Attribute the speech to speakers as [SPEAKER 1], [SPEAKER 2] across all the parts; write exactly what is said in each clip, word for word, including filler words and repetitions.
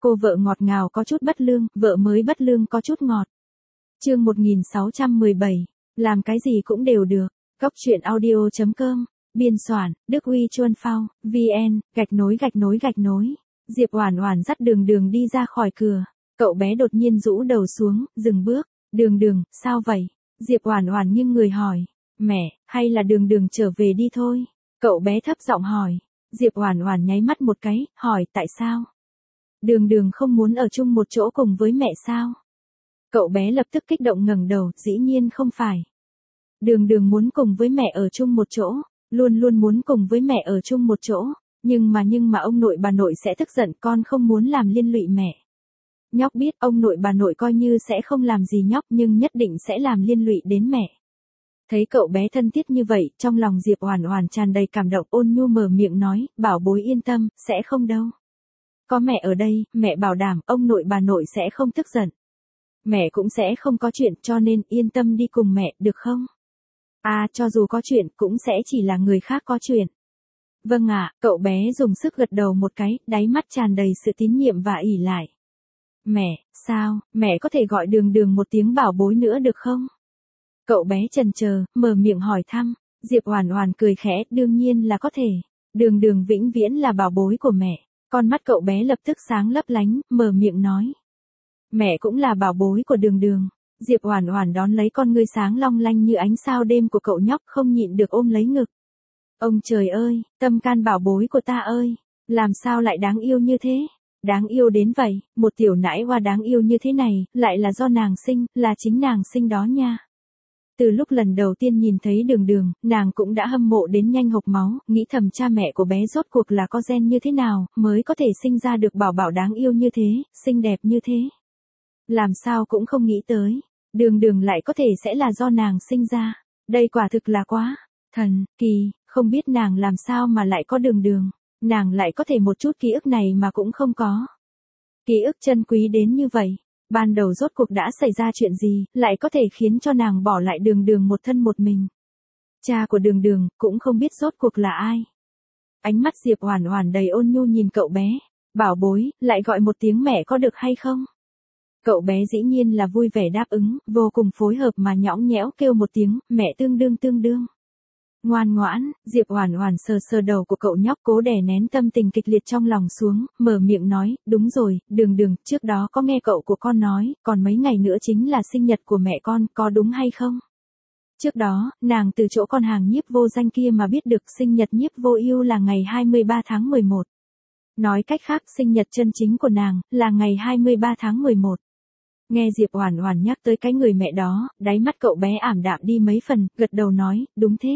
[SPEAKER 1] Cô vợ ngọt ngào có chút bất lương, vợ mới bất lương có chút ngọt. Chương một nghìn sáu trăm mười bảy, làm cái gì cũng đều được. Cốc truyện audio chấm com, biên soạn, Đức Uy Chuân Phao, vn, gạch nối gạch nối gạch nối. Diệp Oản Oản dắt Đường Đường đi ra khỏi cửa. Cậu bé đột nhiên rũ đầu xuống, dừng bước. Đường Đường, sao vậy? Diệp Oản Oản nghiêng người hỏi. Mẹ, hay là Đường Đường trở về đi thôi? Cậu bé thấp giọng hỏi. Diệp Oản Oản nháy mắt một cái, hỏi tại sao? Đường Đường không muốn ở chung một chỗ cùng với mẹ sao? Cậu bé lập tức kích động ngẩng đầu, dĩ nhiên không phải. Đường Đường muốn cùng với mẹ ở chung một chỗ, luôn luôn muốn cùng với mẹ ở chung một chỗ, nhưng mà nhưng mà ông nội bà nội sẽ tức giận, con không muốn làm liên lụy mẹ. Nhóc biết ông nội bà nội coi như sẽ không làm gì nhóc nhưng nhất định sẽ làm liên lụy đến mẹ. Thấy cậu bé thân thiết như vậy, trong lòng Diệp Oản Oản tràn đầy cảm động, ôn nhu mở miệng nói, bảo bối yên tâm, sẽ không đâu. Có mẹ ở đây, mẹ bảo đảm ông nội bà nội sẽ không tức giận. Mẹ cũng sẽ không có chuyện, cho nên yên tâm đi cùng mẹ, được không? À, cho dù có chuyện, cũng sẽ chỉ là người khác có chuyện. Vâng ạ, cậu bé dùng sức gật đầu một cái, đáy mắt tràn đầy sự tín nhiệm và ỷ lại. Mẹ, sao, mẹ có thể gọi Đường Đường một tiếng bảo bối nữa được không? Cậu bé chần chờ, mở miệng hỏi thăm. Diệp Oản Oản cười khẽ, đương nhiên là có thể. Đường Đường vĩnh viễn là bảo bối của mẹ. Con mắt cậu bé lập tức sáng lấp lánh, mở miệng nói. Mẹ cũng là bảo bối của Đường Đường. Diệp Oản Oản đón lấy con ngươi sáng long lanh như ánh sao đêm của cậu nhóc, không nhịn được ôm lấy ngực. Ông trời ơi, tâm can bảo bối của ta ơi, làm sao lại đáng yêu như thế? Đáng yêu đến vậy, một tiểu nãi hoa đáng yêu như thế này, lại là do nàng sinh, là chính nàng sinh đó nha. Từ lúc lần đầu tiên nhìn thấy Đường Đường, nàng cũng đã hâm mộ đến nhanh hộc máu, nghĩ thầm cha mẹ của bé rốt cuộc là có gen như thế nào, mới có thể sinh ra được bảo bảo đáng yêu như thế, xinh đẹp như thế. Làm sao cũng không nghĩ tới, Đường Đường lại có thể sẽ là do nàng sinh ra. Đây quả thực là quá thần kỳ, không biết nàng làm sao mà lại có Đường Đường, nàng lại có thể một chút ký ức này mà cũng không có. Ký ức chân quý đến như vậy, ban đầu rốt cuộc đã xảy ra chuyện gì, lại có thể khiến cho nàng bỏ lại Đường Đường một thân một mình. Cha của Đường Đường cũng không biết rốt cuộc là ai. Ánh mắt Diệp Oản Oản đầy ôn nhu nhìn cậu bé, bảo bối, lại gọi một tiếng mẹ có được hay không? Cậu bé dĩ nhiên là vui vẻ đáp ứng, vô cùng phối hợp mà nhõng nhẽo kêu một tiếng, mẹ tương đương tương đương. Ngoan ngoãn, Diệp Oản Oản sờ sờ đầu của cậu nhóc, cố đè nén tâm tình kịch liệt trong lòng xuống, mở miệng nói, đúng rồi, Đường Đường, trước đó có nghe cậu của con nói, còn mấy ngày nữa chính là sinh nhật của mẹ con, có đúng hay không? Trước đó, nàng từ chỗ con hàng Nhiếp Vô Danh kia mà biết được sinh nhật Nhiếp Vô Ưu là ngày hai mươi ba tháng mười một. Nói cách khác, sinh nhật chân chính của nàng là ngày hai mươi ba tháng mười một. Nghe Diệp Oản Oản nhắc tới cái người mẹ đó, đáy mắt cậu bé ảm đạm đi mấy phần, gật đầu nói, đúng thế.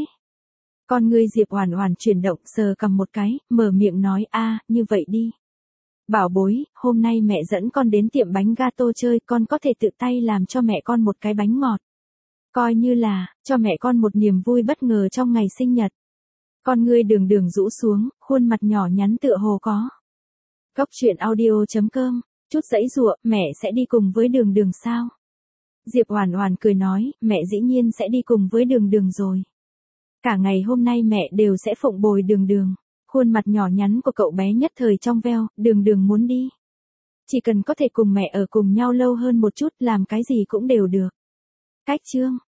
[SPEAKER 1] Con ngươi Diệp Oản Oản chuyển động, sờ cằm một cái, mở miệng nói, a, như vậy đi. Bảo bối, hôm nay mẹ dẫn con đến tiệm bánh gato chơi, con có thể tự tay làm cho mẹ con một cái bánh ngọt. Coi như là, cho mẹ con một niềm vui bất ngờ trong ngày sinh nhật. Con ngươi Đường Đường rũ xuống, khuôn mặt nhỏ nhắn tựa hồ có. Cốc truyện audio chấm com, chút giãy giụa, mẹ sẽ đi cùng với Đường Đường sao? Diệp Oản Oản cười nói, mẹ dĩ nhiên sẽ đi cùng với Đường Đường rồi. Cả ngày hôm nay mẹ đều sẽ phụng bồi Đường Đường. Khuôn mặt nhỏ nhắn của cậu bé nhất thời trong veo, Đường Đường muốn đi. Chỉ cần có thể cùng mẹ ở cùng nhau lâu hơn một chút, làm cái gì cũng đều được. Cách chương